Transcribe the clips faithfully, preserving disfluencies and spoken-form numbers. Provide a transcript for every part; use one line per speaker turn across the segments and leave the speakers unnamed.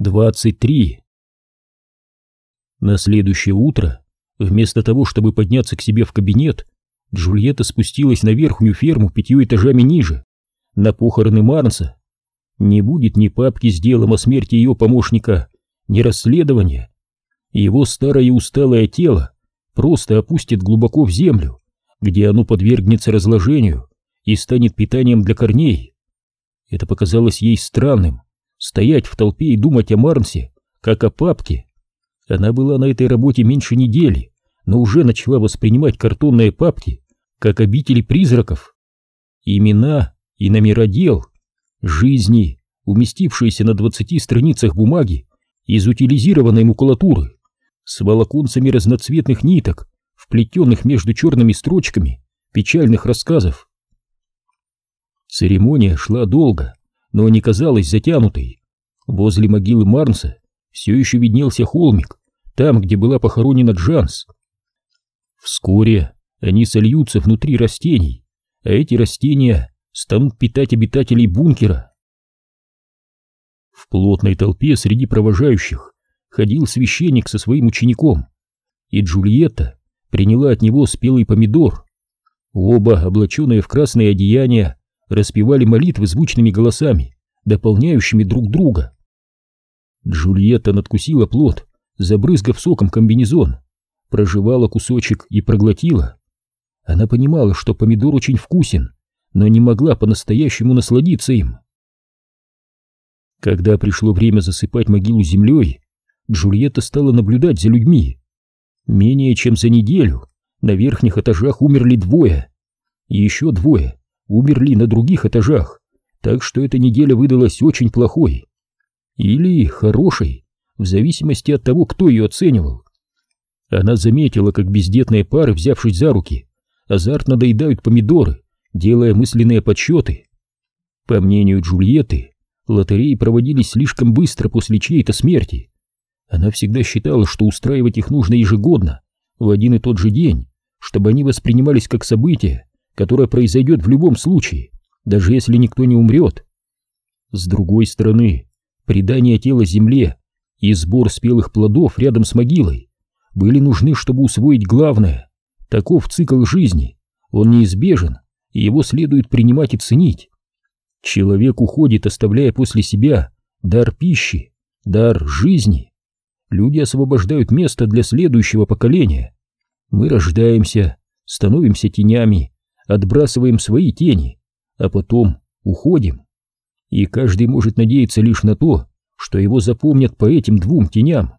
двадцать три. На следующее утро, вместо того, чтобы подняться к себе в кабинет, Джульетта спустилась на верхнюю ферму пятью этажами ниже, на похороны Марнса. Не будет ни папки с делом о смерти ее помощника, ни расследования. Его старое усталое тело просто опустит глубоко в землю, где оно подвергнется разложению и станет питанием для корней. Это показалось ей странным — стоять в толпе и думать о Марнсе, как о папке. Она была на этой работе меньше недели, но уже начала воспринимать картонные папки как обители призраков. Имена и номера дел, жизни, уместившиеся на двадцати страницах бумаги из утилизированной макулатуры, с волоконцами разноцветных ниток, вплетенных между черными строчками печальных рассказов. Церемония шла долго, но не казалась затянутой. Возле могилы Марнса все еще виднелся холмик, там, где была похоронена Джанс. Вскоре они сольются внутри растений, а эти растения станут питать обитателей бункера. В плотной толпе среди провожающих ходил священник со своим учеником, и Джульетта приняла от него спелый помидор. Оба, облаченные в красные одеяния, распевали молитвы звучными голосами, дополняющими друг друга. Джульетта надкусила плод, забрызгав соком комбинезон, прожевала кусочек и проглотила. Она понимала, что помидор очень вкусен, но не могла по-настоящему насладиться им. Когда пришло время засыпать могилу землей, Джульетта стала наблюдать за людьми. Менее чем за неделю на верхних этажах умерли двое, и еще двое умерли на других этажах, так что эта неделя выдалась очень плохой. Или хорошей, в зависимости от того, кто ее оценивал. Она заметила, как бездетные пары, взявшись за руки, азартно доедают помидоры, делая мысленные подсчеты. По мнению Джульетты, лотереи проводились слишком быстро после чьей-то смерти. Она всегда считала, что устраивать их нужно ежегодно, в один и тот же день, чтобы они воспринимались как событие, которое произойдет в любом случае, даже если никто не умрет. С другой стороны, предание тела земле и сбор спелых плодов рядом с могилой были нужны, чтобы усвоить главное. Таков цикл жизни, он неизбежен, и его следует принимать и ценить. Человек уходит, оставляя после себя дар пищи, дар жизни. Люди освобождают место для следующего поколения. Мы рождаемся, становимся тенями, отбрасываем свои тени, а потом уходим. И каждый может надеяться лишь на то, что его запомнят по этим двум теням.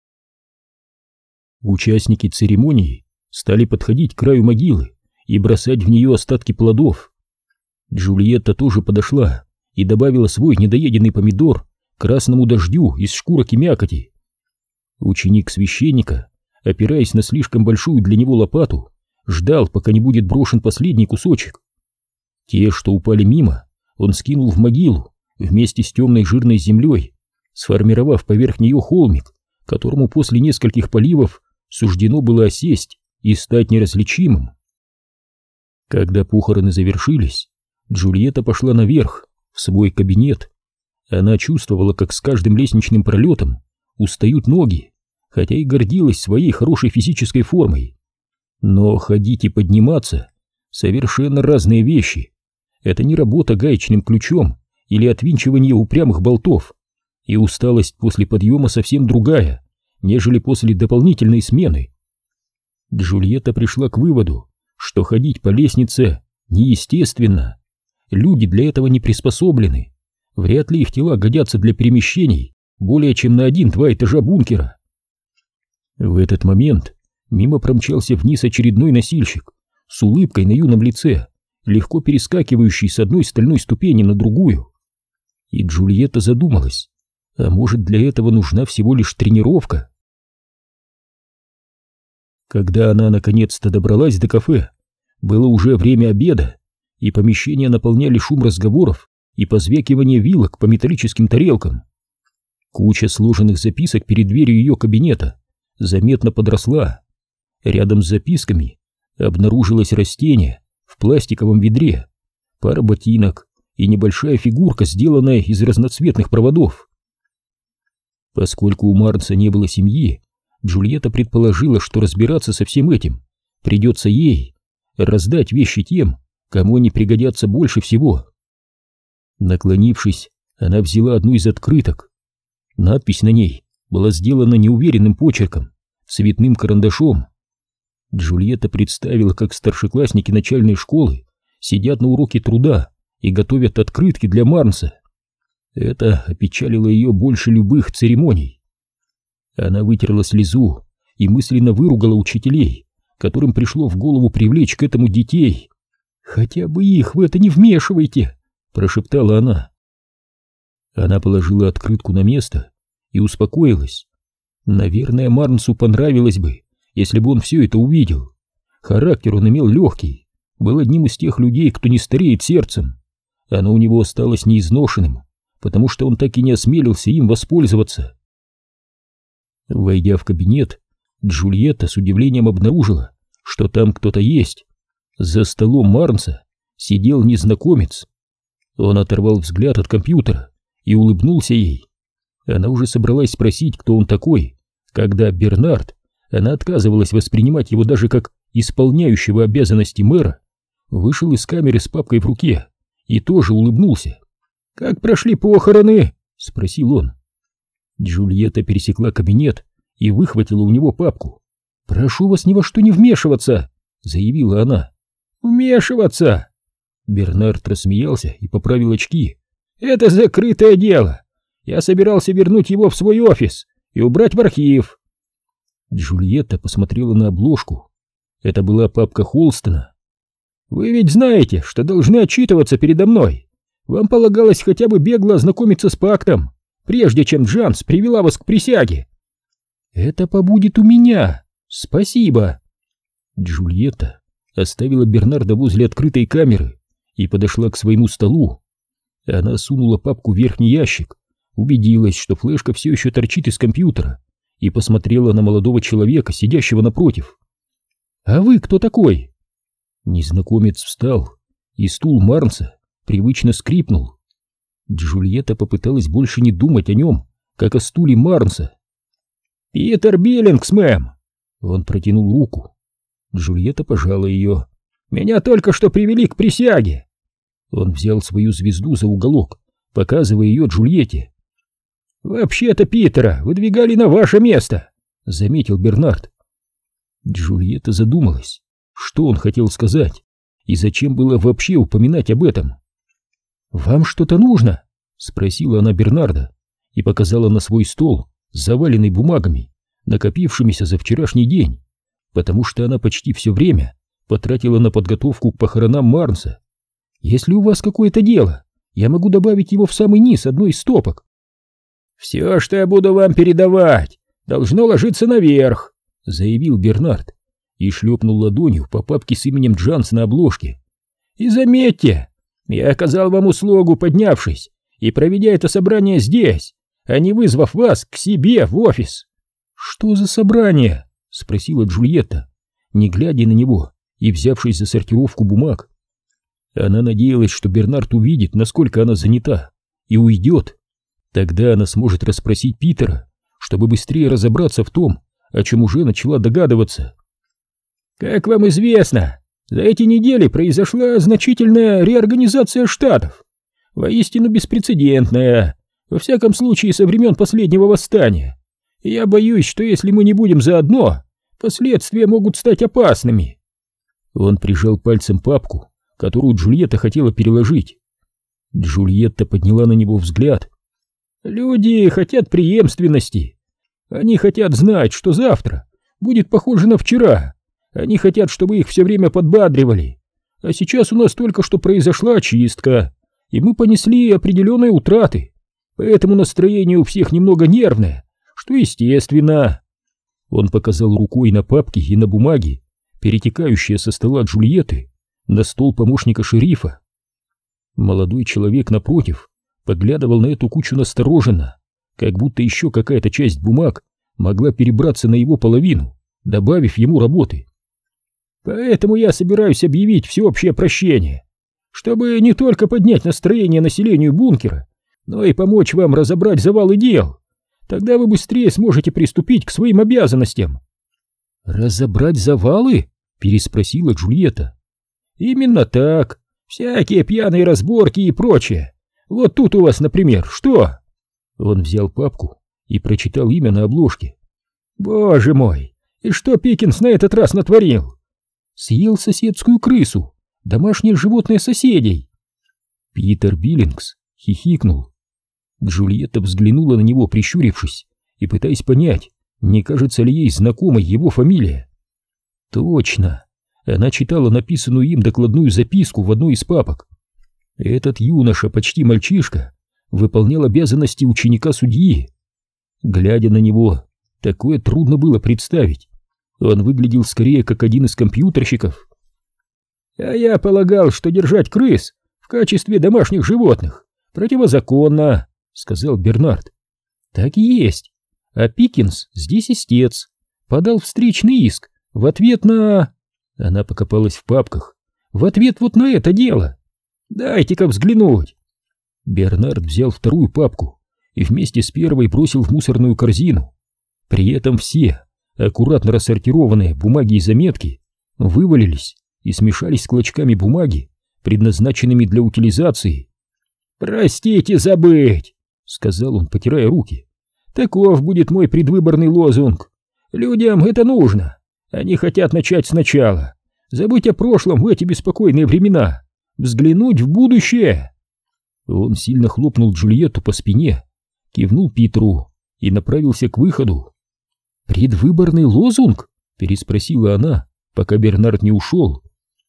Участники церемонии стали подходить к краю могилы и бросать в нее остатки плодов. Джульетта тоже подошла и добавила свой недоеденный помидор к красному дождю из шкурок и мякоти. Ученик священника, опираясь на слишком большую для него лопату, ждал, пока не будет брошен последний кусочек. Те, что упали мимо, он скинул в могилу вместе с темной жирной землей, сформировав поверх нее холмик, которому после нескольких поливов суждено было осесть и стать неразличимым. Когда похороны завершились, Джульетта пошла наверх, в свой кабинет. Она чувствовала, как с каждым лестничным пролетом устают ноги, хотя и гордилась своей хорошей физической формой. Но ходить и подниматься — совершенно разные вещи. Это не работа гаечным ключом или отвинчивание упрямых болтов, и усталость после подъема совсем другая, нежели после дополнительной смены. Джульетта пришла к выводу, что ходить по лестнице неестественно. Люди для этого не приспособлены. Вряд ли их тела годятся для перемещений более чем на один-два этажа бункера. В этот момент мимо промчался вниз очередной носильщик с улыбкой на юном лице, легко перескакивающий с одной стальной ступени на другую. И Джульетта задумалась, а может, для этого нужна всего лишь тренировка? Когда она наконец-то добралась до кафе, было уже время обеда, и помещение наполняли шум разговоров и позвякивание вилок по металлическим тарелкам. Куча сложенных записок перед дверью ее кабинета заметно подросла. Рядом с записками обнаружилось растение в пластиковом ведре, пара ботинок и небольшая фигурка, сделанная из разноцветных проводов. Поскольку у Марнса не было семьи, Джульетта предположила, что разбираться со всем этим придется ей, раздать вещи тем, кому они пригодятся больше всего. Наклонившись, она взяла одну из открыток. Надпись на ней была сделана неуверенным почерком, цветным карандашом. Джульетта представила, как старшеклассники начальной школы сидят на уроке труда и готовят открытки для Марнса. Это опечалило ее больше любых церемоний. Она вытерла слезу и мысленно выругала учителей, которым пришло в голову привлечь к этому детей. «Хотя бы их в это не вмешивайте!» — прошептала она. Она положила открытку на место и успокоилась. Наверное, Марнсу понравилось бы, если бы он все это увидел. Характер он имел легкий, был одним из тех людей, кто не стареет сердцем. Оно у него осталось неизношенным, потому что он так и не осмелился им воспользоваться. Войдя в кабинет, Джульетта с удивлением обнаружила, что там кто-то есть. За столом Марнса сидел незнакомец. Он оторвал взгляд от компьютера и улыбнулся ей. Она уже собралась спросить, кто он такой, когда Бернард, она отказывалась воспринимать его даже как исполняющего обязанности мэра, вышел из камеры с папкой в руке и тоже улыбнулся. «Как прошли похороны?» — спросил он. Джульетта пересекла кабинет и выхватила у него папку. «Прошу вас ни во что не вмешиваться!» — заявила она. «Вмешиваться!» Бернард рассмеялся и поправил очки. «Это закрытое дело! Я собирался вернуть его в свой офис и убрать в архив!» Джульетта посмотрела на обложку. Это была папка Холстона. «Вы ведь знаете, что должны отчитываться передо мной. Вам полагалось хотя бы бегло ознакомиться с пактом, прежде чем Джанс привела вас к присяге». «Это побудет у меня. Спасибо». Джульетта оставила Бернарда возле открытой камеры и подошла к своему столу. Она сунула папку в верхний ящик, убедилась, что флешка все еще торчит из компьютера, и посмотрела на молодого человека, сидящего напротив. «А вы кто такой?» Незнакомец встал, и стул Марнса привычно скрипнул. Джульетта попыталась больше не думать о нем, как о стуле Марнса. «Питер Биллингс, мэм!» Он протянул руку. Джульетта пожала ее. «Меня только что привели к присяге!» Он взял свою звезду за уголок, показывая ее Джульетте. «Вообще-то Питера выдвигали на ваше место», — заметил Бернард. Джульетта задумалась, что он хотел сказать и зачем было вообще упоминать об этом. «Вам что-то нужно?» — спросила она Бернарда и показала на свой стол, заваленный бумагами, накопившимися за вчерашний день, потому что она почти все время потратила на подготовку к похоронам Марнса. «Если у вас какое-то дело, я могу добавить его в самый низ одной из стопок». «Все, что я буду вам передавать, должно ложиться наверх», — заявил Бернард и шлепнул ладонью по папке с именем Джанс на обложке. «И заметьте, я оказал вам услугу, поднявшись и проведя это собрание здесь, а не вызвав вас к себе в офис». «Что за собрание?» — спросила Джульетта, не глядя на него и взявшись за сортировку бумаг. Она надеялась, что Бернард увидит, насколько она занята, и уйдет. Тогда она сможет расспросить Питера, чтобы быстрее разобраться в том, о чем уже начала догадываться. «Как вам известно, за эти недели произошла значительная реорганизация штатов, воистину беспрецедентная, во всяком случае со времен последнего восстания. И я боюсь, что если мы не будем заодно, последствия могут стать опасными». Он прижал пальцем папку, которую Джульетта хотела переложить. Джульетта подняла на него взгляд. «Люди хотят преемственности. Они хотят знать, что завтра будет похоже на вчера. Они хотят, чтобы их все время подбадривали. А сейчас у нас только что произошла чистка, и мы понесли определенные утраты. Поэтому настроение у всех немного нервное, что естественно». Он показал рукой на папки и на бумаги, перетекающие со стола Джульетты на стол помощника шерифа. Молодой человек напротив поглядывал на эту кучу настороженно, как будто еще какая-то часть бумаг могла перебраться на его половину, добавив ему работы. «Поэтому я собираюсь объявить всеобщее прощение, чтобы не только поднять настроение населению бункера, но и помочь вам разобрать завалы дел. Тогда вы быстрее сможете приступить к своим обязанностям. Разобрать завалы? Переспросила Джульетта. Именно так. Всякие пьяные разборки и прочее. Вот тут у вас, например, что? Он взял папку и прочитал имя на обложке. Боже мой, и что Пикинс на этот раз натворил? Съел соседскую крысу, домашнее животное соседей. Питер Биллингс хихикнул. Джульетта взглянула на него, прищурившись, и пытаясь понять, не кажется ли ей знакомой его фамилия. Точно, она читала написанную им докладную записку в одной из папок. Этот юноша, почти мальчишка, выполнял обязанности ученика судьи. Глядя на него, такое трудно было представить. Он выглядел скорее как один из компьютерщиков. А я полагал, что держать крыс в качестве домашних животных противозаконно, сказал Бернард. Так и есть. А Пикинс здесь истец. Подал встречный иск в ответ на... Она покопалась в папках. В ответ вот на это дело. Дайте-ка взглянуть. Бернард взял вторую папку и вместе с первой бросил в мусорную корзину. При этом все аккуратно рассортированные бумаги и заметки вывалились и смешались с клочками бумаги, предназначенными для утилизации. «Простите забыть», — сказал он, потирая руки. «Таков будет мой предвыборный лозунг. Людям это нужно. Они хотят начать сначала, забыть о прошлом в эти беспокойные времена, взглянуть в будущее». Он сильно хлопнул Джульетту по спине, кивнул Питеру и направился к выходу. «Предвыборный лозунг?» — переспросила она, пока Бернард не ушел.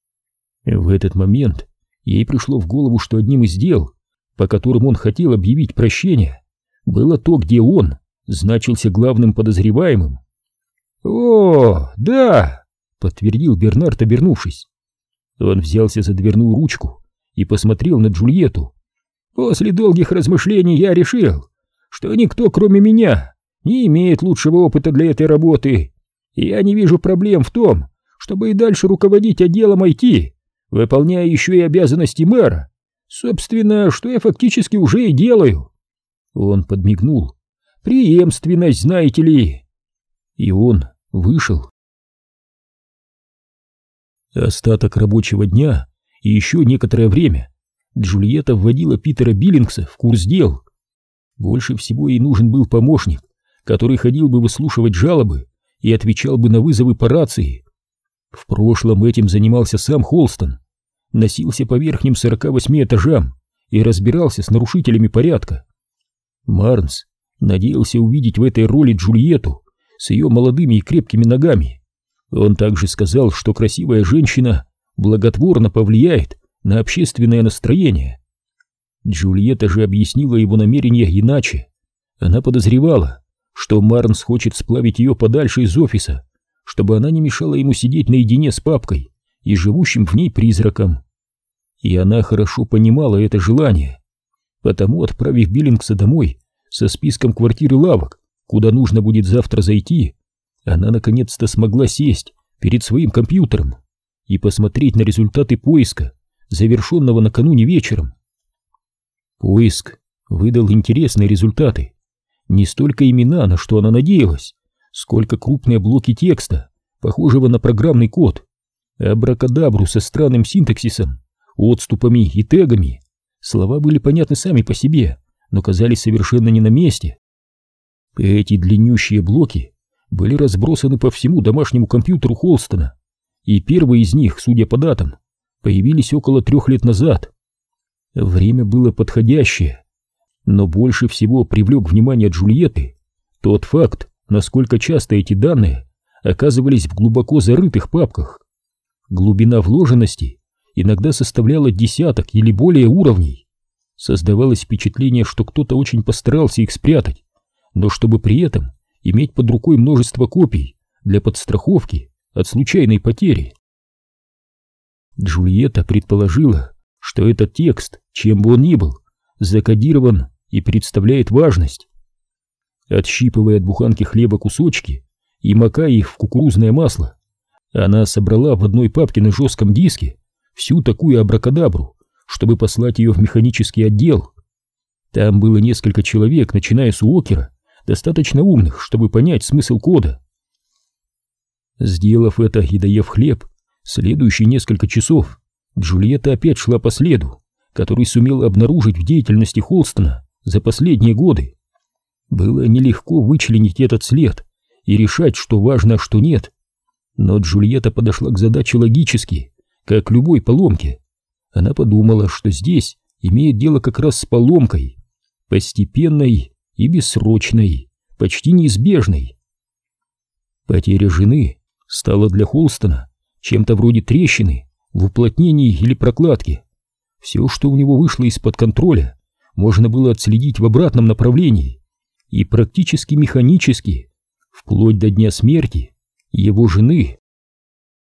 В этот момент ей пришло в голову, что одним из дел, по которым он хотел объявить прощение, было то, где он значился главным подозреваемым. «О, да!» — подтвердил Бернард, обернувшись. Он взялся за дверную ручку и посмотрел на Джульетту. «После долгих размышлений я решил, что никто, кроме меня, не имеет лучшего опыта для этой работы. Я не вижу проблем в том, чтобы и дальше руководить отделом ай ти, выполняя еще и обязанности мэра. Собственно, что я фактически уже и делаю». Он подмигнул. «Преемственность, знаете ли». И он вышел. Остаток рабочего дня и еще некоторое время Джульетта вводила Питера Биллингса в курс дел. Больше всего ей нужен был помощник, который ходил бы выслушивать жалобы и отвечал бы на вызовы по рации. В прошлом этим занимался сам Холстон, носился по верхним сорока восьми этажам и разбирался с нарушителями порядка. Марнс надеялся увидеть в этой роли Джульетту с ее молодыми и крепкими ногами. Он также сказал, что красивая женщина благотворно повлияет на общественное настроение. Джульетта же объяснила его намерения иначе. Она подозревала, что Марнс хочет сплавить ее подальше из офиса, чтобы она не мешала ему сидеть наедине с папкой и живущим в ней призраком. И она хорошо понимала это желание. Потому, отправив Биллингса домой со списком квартир и лавок, куда нужно будет завтра зайти, она наконец-то смогла сесть перед своим компьютером и посмотреть на результаты поиска, завершенного накануне вечером. Поиск выдал интересные результаты. Не столько имена, на что она надеялась, сколько крупные блоки текста, похожего на программный код, абракадабру со странным синтаксисом, отступами и тегами. Слова были понятны сами по себе, но казались совершенно не на месте. Эти длиннющие блоки были разбросаны по всему домашнему компьютеру Холстона, и первые из них, судя по датам, появились около трех лет назад. Время было подходящее, но больше всего привлек внимание Джульетты тот факт, насколько часто эти данные оказывались в глубоко зарытых папках. Глубина вложенности иногда составляла десяток или более уровней. Создавалось впечатление, что кто-то очень постарался их спрятать, но чтобы при этом иметь под рукой множество копий для подстраховки от случайной потери. Джульетта предположила, что этот текст, чем бы он ни был, закодирован и представляет важность. Отщипывая от буханки хлеба кусочки и макая их в кукурузное масло, она собрала в одной папке на жестком диске всю такую абракадабру, чтобы послать ее в механический отдел. Там было несколько человек, начиная с Уокера, достаточно умных, чтобы понять смысл кода. Сделав это и доев хлеб, следующие несколько часов Джульетта опять шла по следу, который сумел обнаружить в деятельности Холстона за последние годы. Было нелегко вычленить этот след и решать, что важно, а что нет. Но Джульетта подошла к задаче логически, как к любой поломке. Она подумала, что здесь имеет дело как раз с поломкой, постепенной и бессрочной, почти неизбежной. Потеря жены стала для Холстона чем-то вроде трещины в уплотнении или прокладке. Все, что у него вышло из-под контроля, можно было отследить в обратном направлении, и практически механически, вплоть до дня смерти его жены.